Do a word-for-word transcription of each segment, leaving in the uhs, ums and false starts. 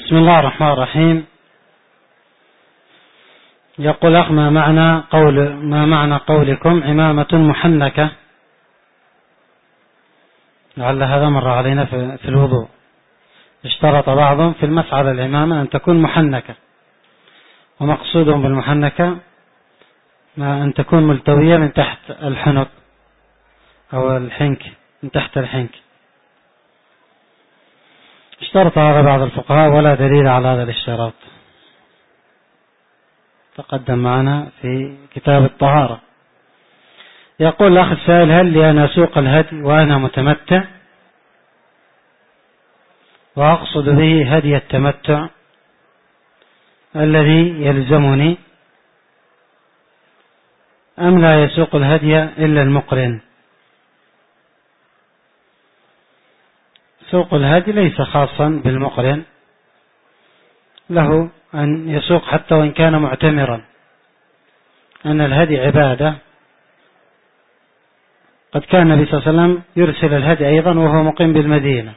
بسم الله الرحمن الرحيم. يقول أخ ما معنى قول ما معنى قولكم عمامة محنكة؟ لعل هذا مر علينا في, في الوضوء. اشترط بعضهم في المسح على العمامة أن تكون محنكة، ومقصودهم بالمحنكة ما أن تكون ملتوية من تحت الحنك أو الحنك، من تحت الحنك. اشترط هذا بعض الفقهاء ولا دليل على هذا الاشتراط، تقدم معنا في كتاب الطهارة. يقول الأخ السائل: هل لي أن أسوق الهدي وأنا متمتع، وأقصد به هدي التمتع الذي يلزمني، أم لا يسوق الهدي إلا المقرن؟ سوق الهدي ليس خاصا بالمقرن، له أن يسوق حتى وإن كان معتمرا، أن الهدي عبادة. قد كان النبي صلى الله عليه وسلم يرسل الهدي أيضا وهو مقيم بالمدينة،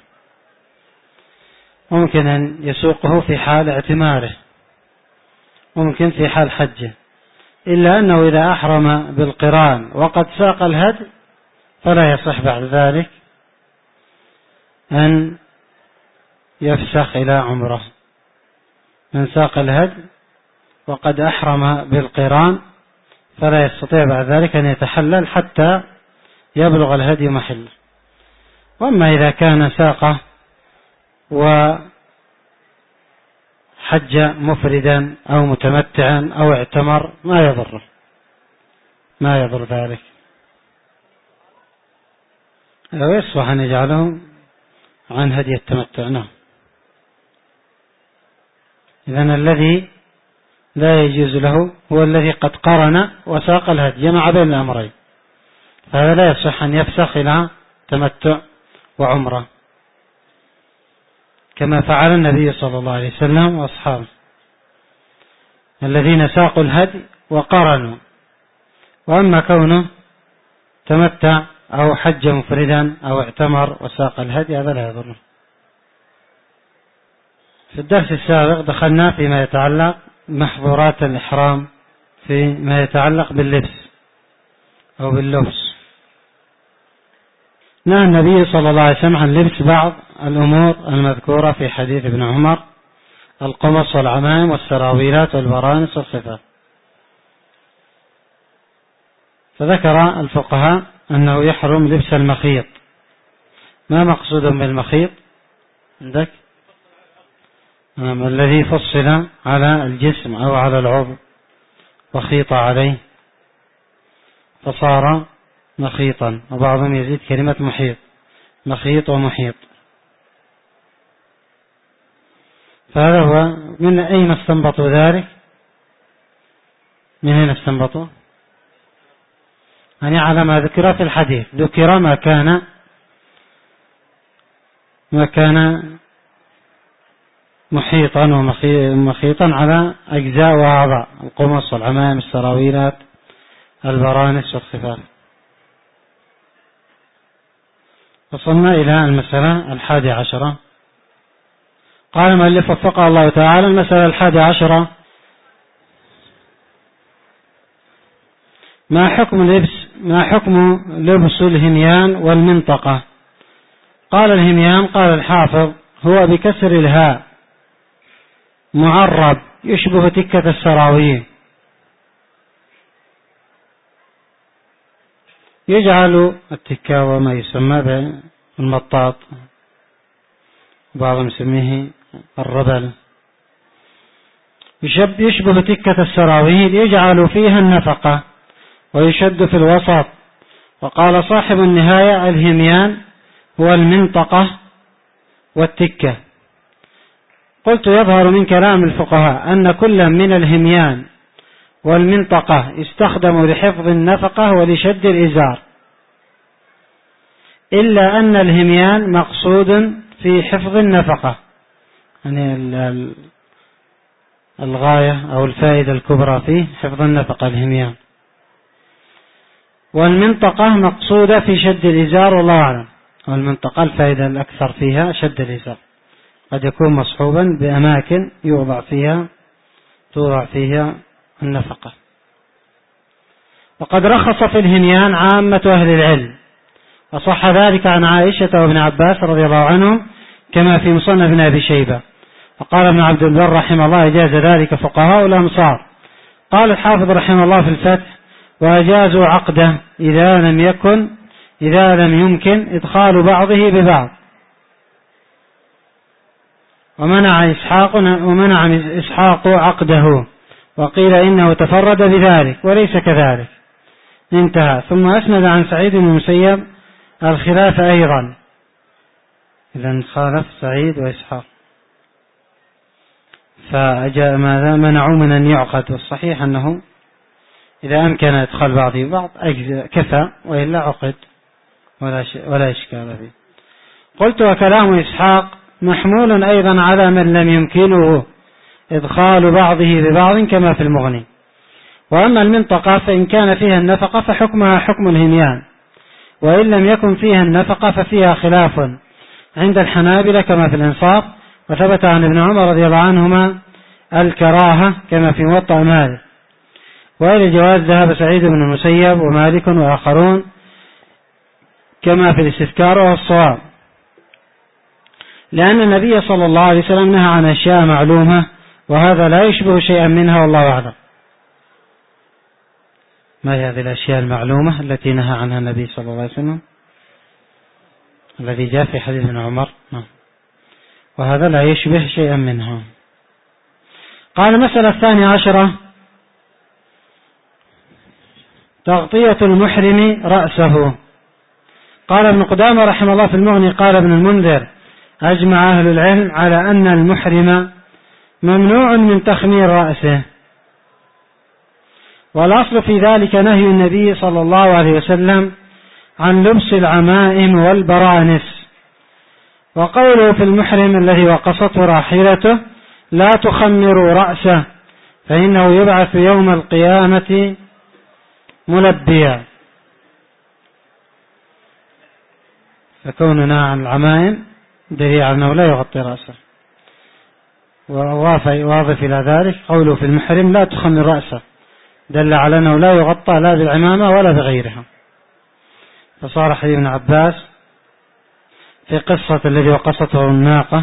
ممكن أن يسوقه في حال اعتماره، ممكن في حال حجه، إلا أنه إذا أحرم بالقران وقد ساق الهدي فلا يصح بعد ذلك أن يفسخ إلى عمره. من ساق الهدي وقد أحرم بالقران فلا يستطيع بعد ذلك أن يتحلل حتى يبلغ الهدي محله. وأما إذا كان ساقه وحج مفردا أو متمتعا أو اعتمر ما يضر ما يضر ذلك، لو يصلح أن يجعله عن هدي التمتع. نعم. إذن الذي لا يجوز له هو الذي قد قرن وساق الهدي، جمع بين الأمرين، فهذا لا يصح أن يفسخ إلى تمتع وعمره كما فعل النبي صلى الله عليه وسلم وأصحابه الذين ساقوا الهدي وقرنوا. وأما كونه تمتع أو حج مفردا أو اعتمر وساق الهدي هذا لا يضره. في الدرس السابق دخلنا فيما يتعلق محظورات الإحرام، فيما يتعلق باللبس أو باللبس. نهى النبي صلى الله عليه وسلم عن لبس بعض الأمور المذكورة في حديث ابن عمر: القمص والعمائم والسراويلات والبرانس والخفاف. فذكر الفقهاء أنه يحرم لبس المخيط. ما مقصود بالمخيط عندك؟ الذي فصل على الجسم أو على العضو وخيط عليه فصار مخيطا، وبعضهم يزيد كلمة محيط، مخيط ومحيط. فهذا هو. من أين استنبطوا ذلك؟ من أين استنبطوا؟ يعني على ما ذكر في الحديث، ذكر ما كان ما كان محيطا ومخيطا على أجزاء وأعضاء: القمص والعمائم السراويلات البرانس والخفاف. وصلنا إلى المسألة الحادية عشرة. قال المؤلف وفقه الله تعالى: المسألة الحادية عشرة: ما حكم لبس ما حكم لبس الهميان والمنطقة؟ قال الهميان، قال الحافظ: هو بكسر الهاء معرب يشبه تكة السراويل، يجعل التكة وما يسمى بالمطاط، بعضهم يسميه الربل، يشبه تكة السراويل، يجعل فيها النفقة ويشد في الوسط. وقال صاحب النهاية: الهميان هو المنطقة والتكة. قلت: يظهر من كلام الفقهاء أن كل من الهميان والمنطقة يستخدم لحفظ النفقة ولشد الإزار، إلا أن الهميان مقصود في حفظ النفقة، يعني الغاية أو الفائدة الكبرى فيه حفظ النفقة الهميان، والمنطقة مقصودة في شد الإزار، والله أعلم. والمنطقة الفائدة الأكثر فيها شد الإزار، قد يكون مصحوبا بأماكن يوضع فيها توضع فيها النفقة. وقد رخص في الهنيان عامة أهل العلم، وصح ذلك عن عائشة وابن عباس رضي الله عنهم كما في مصنف ابن أبي شيبة. وقال ابن عبد البر رحمه الله: أجاز ذلك فقهاء الأمصار. قال الحافظ رحمه الله في الفتح: وأجازوا عقده إذا لم يكن إذا لم يمكن إدخال بعضه ببعض. ومنع إسحاق ومنع إسحاق عقده، وقيل إنه تفرد بذلك وليس كذلك. انتهى. ثم أسند عن سعيد بن المسيب الخلاف أيضا، إذن خالف سعيد وإسحاق، فأجاء ماذا منعوا من أن يعقد، والصحيح أنه إذا أمكن إدخال بعضه ببعض كفى، وإلا عقد ولا, ولا إشكال فيه. قلت: وكلام إسحاق محمول أيضا على من لم يمكنه إدخال بعضه ببعض كما في المغني. وأما المنطقة فإن كان فيها النفقة فحكمها حكم الهنيان، وإن لم يكن فيها النفقة ففيها خلاف عند الحنابلة كما في الإنصاف. وثبت عن ابن عمر رضي الله عنهما الكراهة كما في موطأ مالك. وإلى الجواز ذهب سعيد بن المسيب ومالك وآخرون كما في الاستذكار والصواب، لأن النبي صلى الله عليه وسلم نهى عن أشياء معلومة، وهذا لا يشبه شيئا منها والله أعلم. ما هي هذه الأشياء المعلومة التي نهى عنها النبي صلى الله عليه وسلم؟ الذي جاء في حديث ابن عمر، وهذا لا يشبه شيئا منها. قال: المسألة الثانية عشرة: تغطية المحرم رأسه. قال ابن قدامة رحمه الله في المغني: قال ابن المنذر: أجمع أهل العلم على أن المحرم ممنوع من تخمير رأسه، والأصل في ذلك نهي النبي صلى الله عليه وسلم عن لبس العمائم والبرانس. وقوله في المحرم الذي وقصته راحلته: لا تخمروا رأسه فإنه يبعث يوم القيامة ملبيا. فكوننا عن العمائم دليل على أنه لا يغطي رأسه. وواضف إلى ذلك قوله في المحرم: لا تخمر رأسه، دل على أنه لا يغطى لا بالعمامة ولا بغيرها. فصار حديث ابن عباس في قصة الذي وقصته الناقة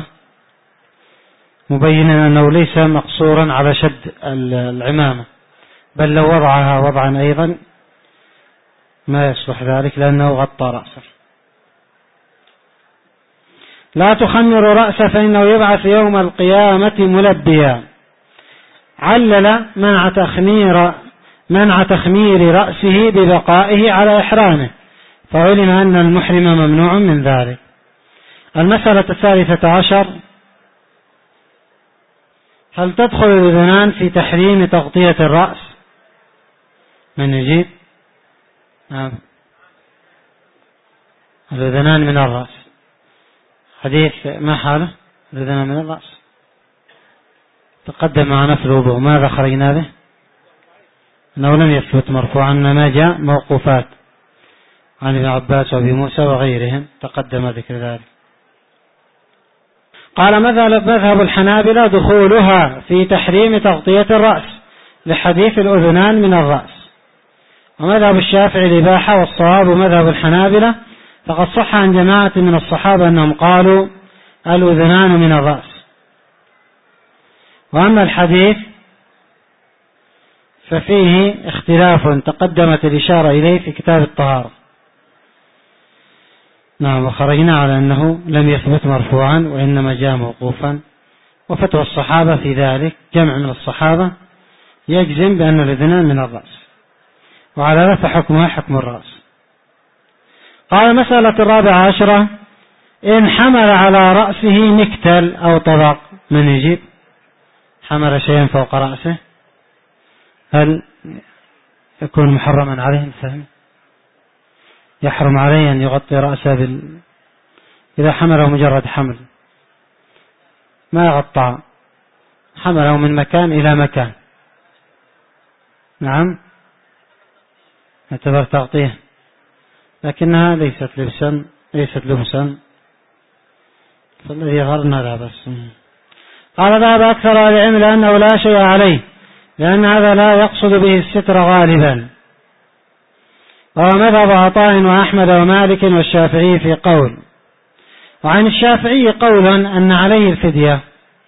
مبينا أنه ليس مقصورا على شد العمامة، بل لو وضعها وضعا أيضا ما يصلح ذلك لأنه غطى رأسه. لا تخمر رأسه فإنه يبعث يوم القيامة ملبيا. علل منع تخمير منع تخمير رأسه ببقائه على إحرامه، فعلم أن المحرم ممنوع من ذلك. المسألة الثالثة عشر: هل تدخل الأذنان في تحريم تغطية الرأس؟ من يجيب؟ نعم. الأذنان من الرأس، حديث ما حاله؟ الأذنان من الرأس تقدم معنا في الوضوء. ماذا خرجنا به؟ أنه لم يثبت مرفوعا، ما جاء موقوفات عن ابن عباس وابي موسى وغيرهم، تقدم ذكر ذلك. قال: مذهب الحنابلة دخولها في تحريم تغطية الرأس لحديث الأذنان من الرأس. ومذهب الشافعي الإباحة، والصواب مذهب الحنابلة، فقد صح عن جماعة من الصحابة أنهم قالوا الأذنان من الرأس. وأما الحديث ففيه اختلاف تقدمت الإشارة إليه في كتاب الطهارة. نعم. وخرجنا على أنه لم يثبت مرفوعا وإنما جاء موقوفا، وفتوى الصحابة في ذلك جمع من الصحابة يجزم بأن الأذنان من الرأس، وعلى ذلك فحكمها حكم الرأس. قال: المسألة الرابعة عشرة: إن حمل على رأسه مكتل أو طبق. من يجيب؟ حمل شيئا فوق رأسه، هل يكون محرما عليه؟ الفهم يحرم عليه أن يغطي رأسه بال... إذا حمله مجرد حمل ما يغطى، حمله من مكان إلى مكان، نعم يعتبر تغطية، لكنها ليست لبسا ليست لبسا فالذي يظهرنا لا بس. قال ذهب أكثر العلم لأنه لا شيء عليه، لأن هذا لا يقصد به الستر غالبا. وهو مذهب عطاء وأحمد ومالك والشافعي في قول. وعن الشافعي قول أن عليه الفدية،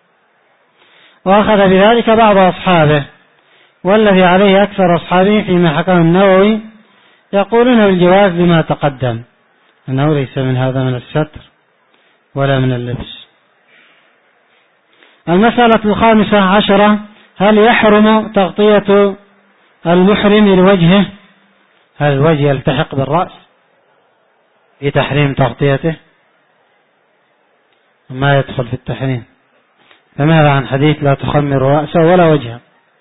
وأخذ بذلك بعض أصحابه، والذي عليه أكثر أصحابه فيما حكاه النووي يقولون بالجواز بما تقدم، أنه ليس من هذا من الستر ولا من اللبس. المسألة الخامسة عشرة: هل يحرم تغطية المحرم لوجهه؟ هل الوجه يلتحق بالرأس في تحريم تغطيته؟ ما يدخل في التحريم. فماذا عن حديث لا تخمر رأسه ولا وجهه؟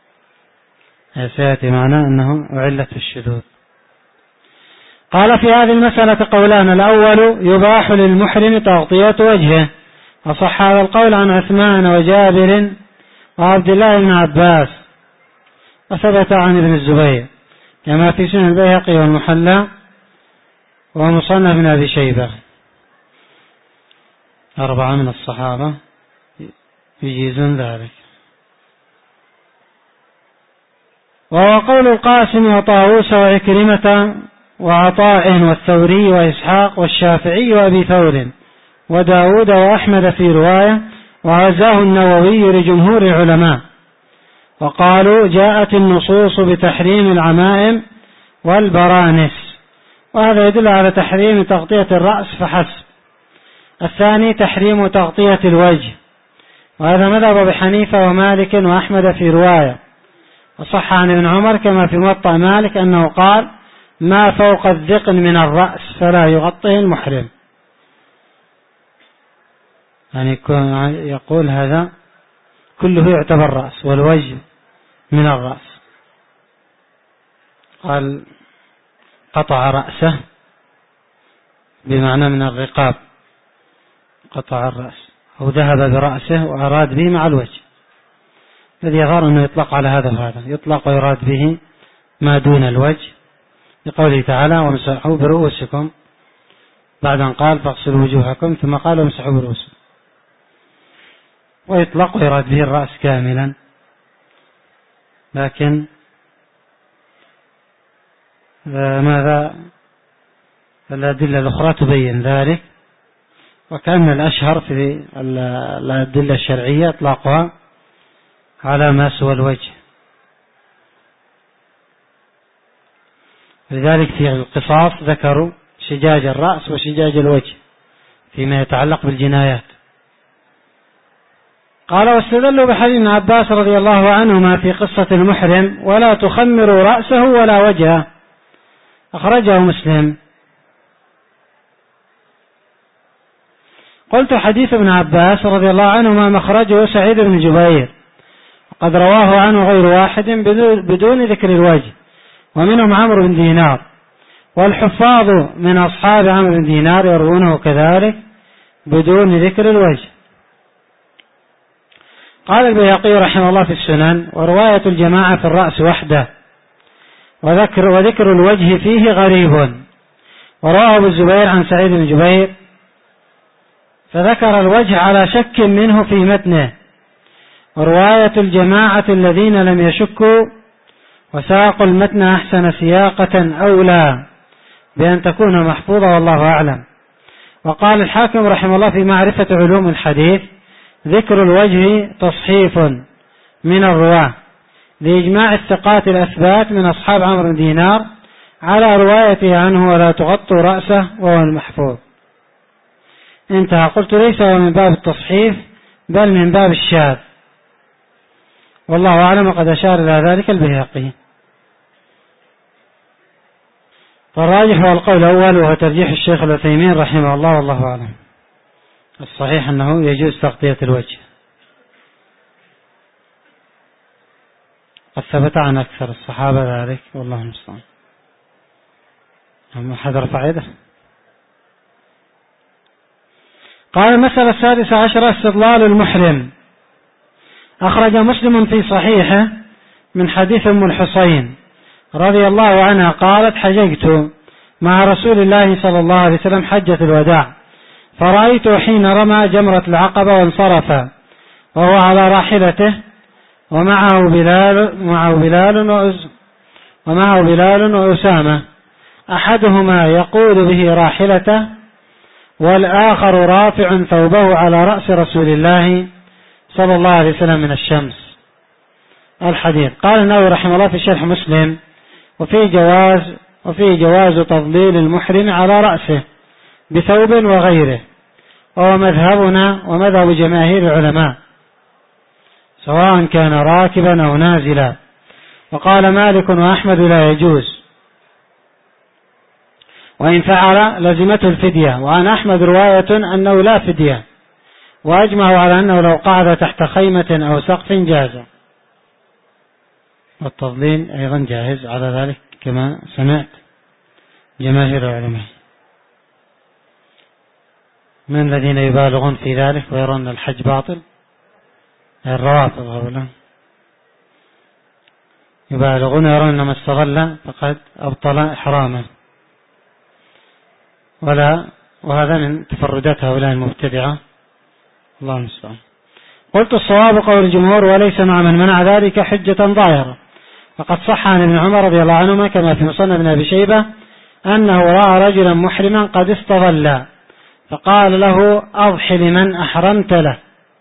سيأتي معنا أنه أعلت في الشذوذ. قال في هذه المسألة قولان: الأول يباح للمحرم تغطية وجهه، وصح هذا القول عن عثمان وجابر وعبد الله بن عباس، وثبت عن ابن الزبير كما في سنن البيهقي والمحلى ومصنف بن أبي شيبة. أربعة من الصحابة يجيزون ذلك. وهو قول القاسم وطاووس وعكرمة وعطاء والثوري وإسحاق والشافعي وأبي ثور وداود وأحمد في رواية، وعزاه النووي لجمهور العلماء، وقالوا جاءت النصوص بتحريم العمائم والبرانس، وهذا يدل على تحريم تغطية الرأس فحسب. الثاني تحريم تغطية الوجه، وهذا مذهب أبي حنيفة ومالك وأحمد في رواية، وصح عن ابن عمر كما في موطأ مالك أنه قال: ما فوق الذقن من الرأس فلا يغطيه المحرم. يعني يقول هذا كله يعتبر رأس، والوجه من الرأس. قال قطع رأسه بمعنى من الرقاب، قطع الرأس، أو ذهب برأسه وأراد به مع الوجه. الذي يظهر أنه يطلق على هذا وهذا، يطلق ويراد به ما دون الوجه، لقوله تعالى: وامسحوا برؤوسكم، بعد أن قال فاغسلوا وجوهكم ثم قال وامسحوا برؤوسكم. ويطلق ويراد به الرأس كاملا، لكن ماذا الأدلة الأخرى تبين ذلك، وكأن الأشهر في الأدلة الشرعية إطلاقها على ما سوى الوجه. لذلك في القصاص ذكروا شجاج الرأس وشجاج الوجه فيما يتعلق بالجنايات. قال: واستدلوا بحديث ابن عباس رضي الله عنهما في قصة المحرم: ولا تخمروا رأسه ولا وجهه، أخرجه مسلم. قلت: حديث ابن عباس رضي الله عنهما مخرجه سعيد بن جبير، وقد رواه عنه غير واحد بدون ذكر الوجه، ومنهم عمرو بن دينار، والحفاظ من أصحاب عمرو بن دينار يروونه كذلك بدون ذكر الوجه. قال البيهقي رحمه الله في السنن: ورواية الجماعة في الرأس وحده، وذكر, وذكر الوجه فيه غريب. ورواه ابو الزبير عن سعيد بن جبير فذكر الوجه على شك منه في متنه، ورواية الجماعة الذين لم يشكوا وساقوا المتن أحسن سياقة أولى بأن تكون محفوظة، والله أعلم. وقال الحاكم رحمه الله في معرفة علوم الحديث: ذكر الوجه تصحيف من الرواة لإجماع الثقات الأثبات من أصحاب عمرو بن دينار على روايته عنه: ولا تغطوا رأسه، وهو المحفوظ. انتهى. قلت: ليس هو من باب التصحيف بل من باب الشاذ، والله أعلم، وقد أشار إلى ذلك البيهقي. فالراجح هو القول الأول، وهو ترجيح الشيخ العثيمين رحمه الله، والله أعلم. الصحيح أنه يجوز تغطية الوجه، قد ثبت عن أكثر الصحابة ذلك، والله المستعان. أما أحد رفع يده. قال: المسألة السادسة عشرة: استضلال المحرم. أخرج مسلم في صحيحه من حديث أم الحصين رضي الله عنها قالت: حججت مع رسول الله صلى الله عليه وسلم حجة الوداع، فرأيته حين رمى جمرة العقبة وانصرف وهو على راحلته ومعه بلال ومعه بلال وأز ومعه بلال وأسامة، أحدهما يقود به راحلته والآخر رافع ثوبه على رأس رسول الله صلى الله عليه وسلم من الشمس. الحديث. قال النووي رحمه الله في شرح مسلم: وفي جواز وفي جواز تضليل المحرم على رأسه بثوب وغيره، وهو مذهبنا ومذهب جماهير العلماء سواء كان راكبا أو نازلا. وقال مالك وأحمد لا يجوز، وإن فعل لزمته الفدية. وعن أحمد رواية أنه لا فدية، وأجمعوا على أنه لو قعد تحت خيمة أو سقف جاز. والتضليل أيضا جاهز على ذلك كما سمعت جماهير العلماء. من الذين يبالغون في ذلك ويرون الحج باطل؟ الروافض هؤلاء يبالغون ويرون أنما استظل فقد أبطل إحرامه، ولا وهذا من تفردات هؤلاء المبتدعة، الله المستعان. قلت الصواب قول الجمهور، وليس مع من منع ذلك حجة ظاهرة. فقد صح عن ابن عمر رضي الله عنهما كما في مصنف ابن أبي شيبة أنه رأى رجلا محرما قد استظل فقال له: أضحي لمن أحرمت له.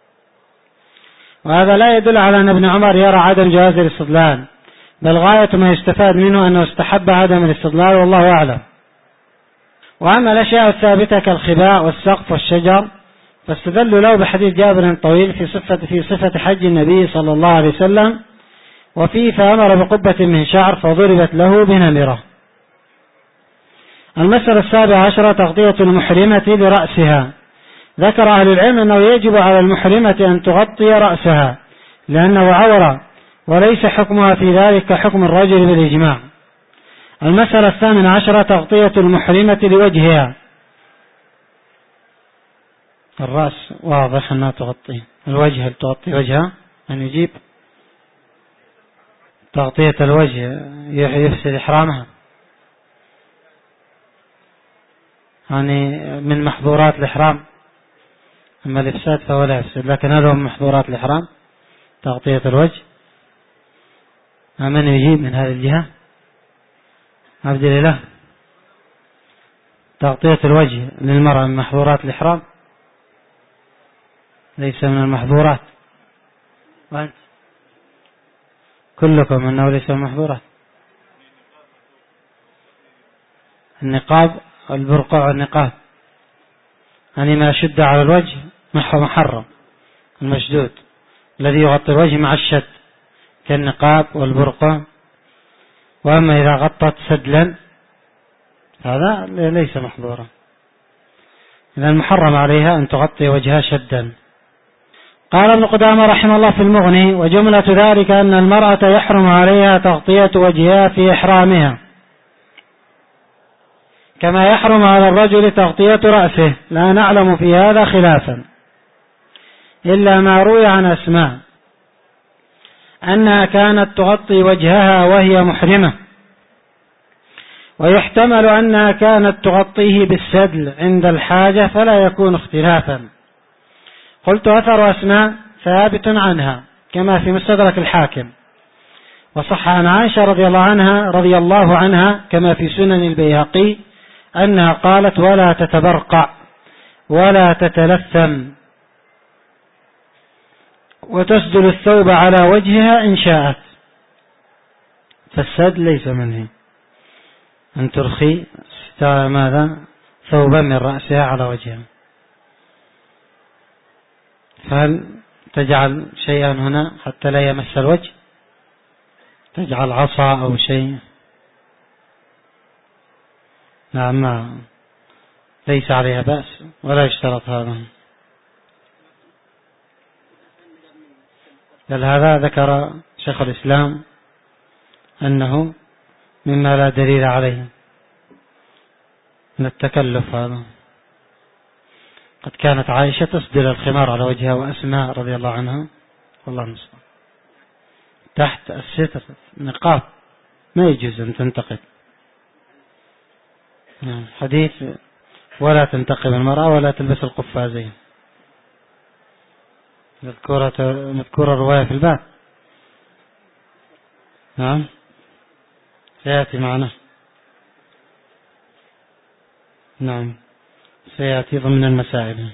وهذا لا يدل على أن ابن عمر يرى عدم جواز الاستظلال، بل غاية ما يستفاد منه أنه استحب عدم الاستظلال، والله أعلم. وأما الأشياء الثابتة كالخباء والسقف والشجر فاستدلوا له بحديث جابر الطويل في صفة في صفة حج النبي صلى الله عليه وسلم، وفيه: فأمر بقبة من شعر فضربت له بنمرة. المسألة السابعة عشرة: تغطية المحرمة لرأسها. ذكر أهل العلم أنه يجب على المحرمة أن تغطي رأسها لأنه عورة، وليس حكمها في ذلك كحكم الرجل بالإجماع. المسألة الثامنة عشرة: تغطية المحرمة لوجهها. الرأس واضح أنها تغطي الوجه، هل تغطي وجهها؟ أن يجيب تغطية الوجه يفسد إحرامها، يعني من محظورات الإحرام. أما الإفساد فهو لا يفسد، لكن هل هو من محظورات الإحرام تغطية الوجه؟ من يجيب من هذه الجهة؟ عبد الله. تغطية الوجه للمرأة من محظورات الإحرام؟ ليس من المحظورات. وأنت كلكم أنه ليس من المحظورات. النقاب والبرقع والنقاب، يعني ما شد على الوجه محرم، المشدود الذي يغطي الوجه مع الشد كالنقاب والبرقع. وأما إذا غطت سدلا هذا ليس محظورا، إذا المحرم عليها أن تغطي وجهها شدا. قال ابن قدامة رحمه الله في المغني: وجملة ذلك أن المرأة يحرم عليها تغطية وجهها في إحرامها كما يحرم على الرجل تغطية رأسه، لا نعلم في هذا خلافا، إلا ما روي عن أسماء أنها كانت تغطي وجهها وهي محرمة، ويحتمل أنها كانت تغطيه بالسدل عند الحاجة، فلا يكون اختلافا. قلت: أثر أسماء ثابت عنها كما في مستدرك الحاكم، وصح عن عائشة رضي الله عنها رضي الله عنها كما في سنن البيهقي أنها قالت: ولا تتبرقع ولا تتلثم، وتسدل الثوب على وجهها إن شاءت. فالسدل ليس منه أن ترخي ماذا ثوبا من رأسها على وجهها. فهل تجعل شيئا هنا حتى لا يمس الوجه؟ تجعل عصا أو شيء؟ نعم، ليس عليها بأس ولا يشترط هذا. بل هذا ذكر شيخ الإسلام أنه مما لا دليل عليه من التكلف هذا. قد كانت عائشة تسدل الخمار على وجهها، وأسماء رضي الله عنها والله المستعان تحت الستر نقاب، ما يجوز أن تنتقد. حديث ولا تنتقب المرأة ولا تلبس القفازين. مذكورة مذكورة الرواية في الباب. نعم سيأتي معنا. نعم سيأتي ضمن المسائل،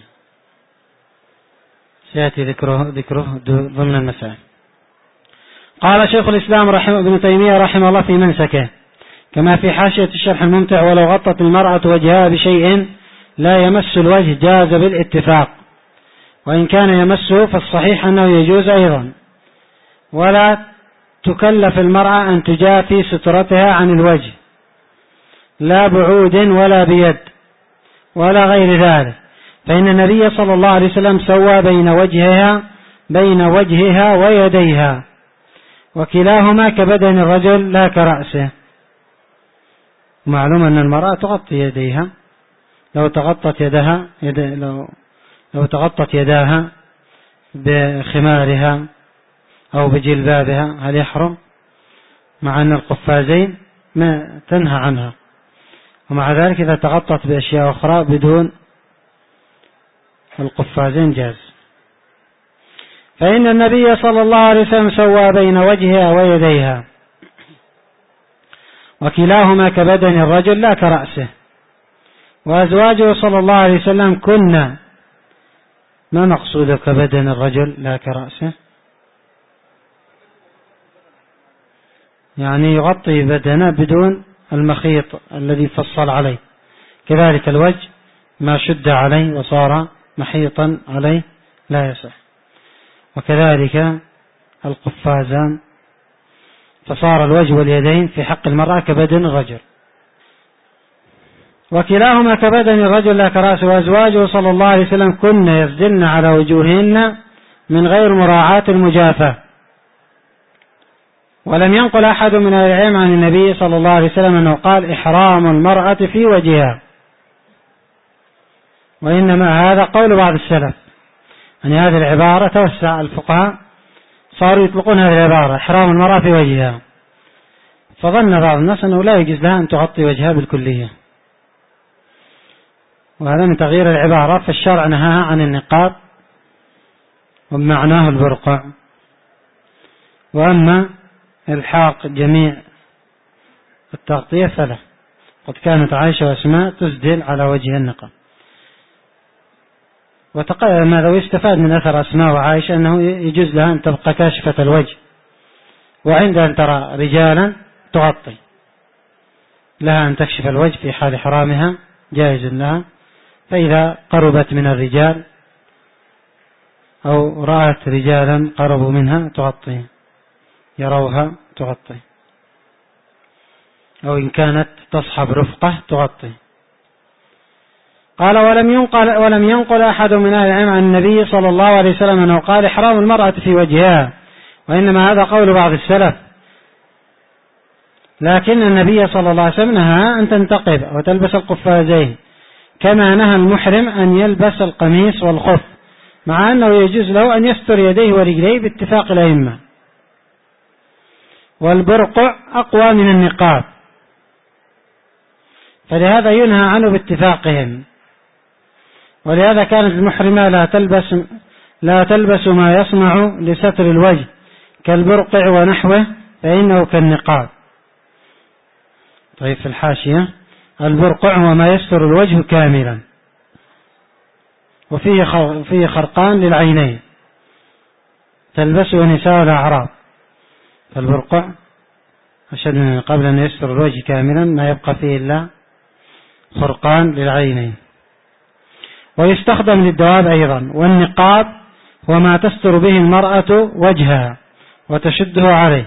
سيأتي ذكره ذكره ضمن المسائل. قال شيخ الإسلام رحمه ابن تيمية رحمه الله في منسكه كما في حاشية الشرح الممتع: ولو غطت المرأة وجهها بشيء لا يمس الوجه جاز بالاتفاق، وإن كان يمسه فالصحيح أنه يجوز أيضا، ولا تكلف المرأة أن تجافي سترتها عن الوجه لا بعود ولا بيد ولا غير ذلك، فإن النبي صلى الله عليه وسلم سوى بين وجهها بين وجهها ويديها، وكلاهما كبدن الرجل لا كرأسه. معلوم أن المرأة تغطي يديها، لو تغطت يدها يد لو لو تغطت يداها بخمارها أو بجلبابها هل يحرم؟ مع أن القفازين ما تنهى عنها، ومع ذلك إذا تغطت بأشياء أخرى بدون القفازين جاز. فإن النبي صلى الله عليه وسلم سوى بين وجهها ويديها، وكلاهما كبدن الرجل لا كرأسه. وأزواجه صلى الله عليه وسلم كنا، ما مقصود كبدن الرجل لا كرأسه؟ يعني يغطي بدنه بدون المخيط الذي فصل عليه، كذلك الوجه ما شد عليه وصار محيطا عليه لا يصح، وكذلك القفازان، فصار الوجه واليدين في حق المرأة كبدن الرجل. وكلاهما كبدن الرجل لا كرأسه. وأزواجه صلى الله عليه وسلم كن يسدلن على وجوههن من غير مراعاة المجافة. ولم ينقل أحد من أهل العلم عن النبي صلى الله عليه وسلم أنه قال إحرام المرأة في وجهها، وإنما هذا قول بعض السلف. يعني هذه العبارة توسع الفقهاء صاروا يطلقون هذه العبارة إحرام المرأة في وجهها، فظن بعض الناس أنه لا يجوز لها أن تغطي وجهها بالكلية، وهذا من تغيير العبارة. فالشرع نهاها عن النقاب وبمعناه البرقع. وأما الحاق جميع التغطية فلا، قد كانت عائشة وأسماء تسدل على وجه النقاب. وتقال ماذا ويستفاد من أثر أسماء وعائشة أنه يجوز لها أن تبقى كاشفة الوجه، وعند أن ترى رجالا تغطي لها أن تكشف الوجه في حال حرامها جائز لها، فإذا قربت من الرجال أو رأت رجالا قربوا منها تغطي، يروها تغطي، أو إن كانت تصحب رفقة تغطي. قال ولم ينقل, ولم ينقل أحد من أهل العلم عن النبي صلى الله عليه وسلم أنه قال إحرام المرأة في وجهها، وإنما هذا قول بعض السلف. لكن النبي صلى الله عليه وسلم نهى أن تنتقب أو تلبس القفازين، كما نهى المحرم أن يلبس القميص والخف، مع أنه يجوز له أن يستر يديه ورجليه باتفاق الأئمة. والبرقع أقوى من النقاب، فلهذا ينهى عنه باتفاقهم. ولهذا كانت المحرمة لا تلبس لا تلبس ما يصنع لستر الوجه كالبرقع ونحوه، فإنه كالنقاب. طيب في الحاشية: البرقع هو ما يستر الوجه كاملا، وفيه فيه خرقان للعينين تلبسه نساء الأعراب. فالبرقع أشد من قبل أن يستر الوجه كاملا، ما يبقى فيه إلا خرقان للعينين. ويستخدم للدواب أيضا. والنقاب هو ما تستر به المرأة وجهها وتشده عليه.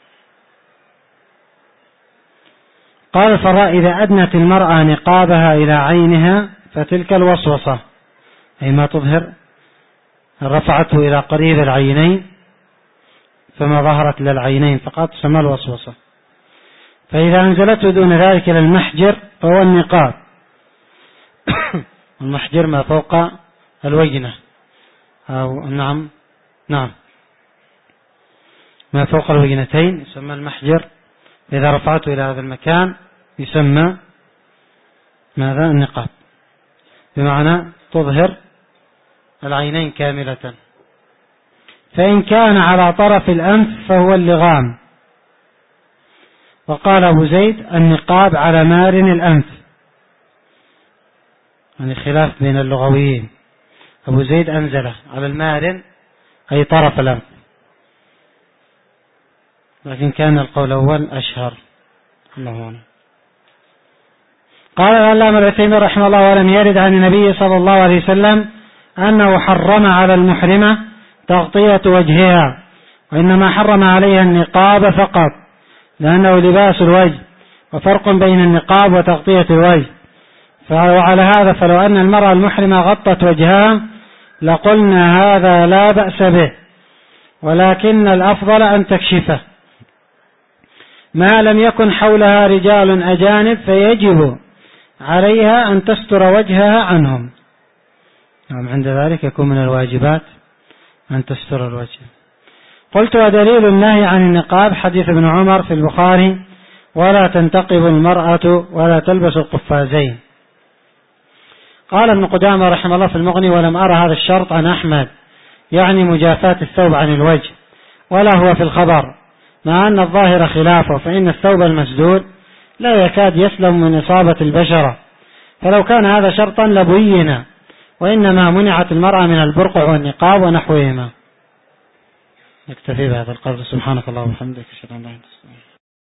قال: فإذا أدنت المرأة نقابها إلى عينها فتلك الوسوسة، أي ما تظهر، رفعته إلى قريب العينين فما ظهرت للعينين فقط سمى الوسوسة. فإذا أنزلته دون ذلك إلى المحجر فهو النقاب. المحجر ما فوق الوجنة، أو نعم نعم ما فوق الوجنتين يسمى المحجر. إذا رفعته إلى هذا المكان يسمى ماذا؟ النقاب. بمعنى تظهر العينين كاملة. فإن كان على طرف الأنف فهو اللغام. وقال أبو زيد النقاب على مارن الأنف، يعني خلاف بين اللغويين. أبو زيد أنزله على المارن أي طرف الأنف، لكن كان القول الأول أشهر. الله أعلم. قال العلامة العثيمين رحمه الله: ولم يرد عن النبي صلى الله عليه وسلم أنه حرم على المحرمة تغطية وجهها، وإنما حرم عليها النقاب فقط لأنه لباس الوجه، وفرق بين النقاب وتغطية الوجه. وعلى هذا فلو أن المرأة المحرمة غطت وجهها لقلنا هذا لا بأس به، ولكن الأفضل أن تكشفه ما لم يكن حولها رجال أجانب، فيجب عليها أن تستر وجهها عنهم. نعم، عند ذلك يكون من الواجبات أن تستر الوجه. قلت: ودليل النهي عن النقاب حديث ابن عمر في البخاري: ولا تنتقب المرأة ولا تلبس القفازين. قال ابن قدامة رحمه الله في المغني: ولم أرى هذا الشرط عن أحمد، يعني مجافاة الثوب عن الوجه، ولا هو في الخبر، مع أن الظاهر خلافه، فإن الثوب المسدود لا يكاد يسلم من إصابة البشرة، فلو كان هذا شرطا لبين، وإنما منعت المرأة من البرقع والنقاب ونحوهما. نكتفي بهذا القدر. سبحانك اللهم وبحمدك، أشهد أن لا إله إلا أنت.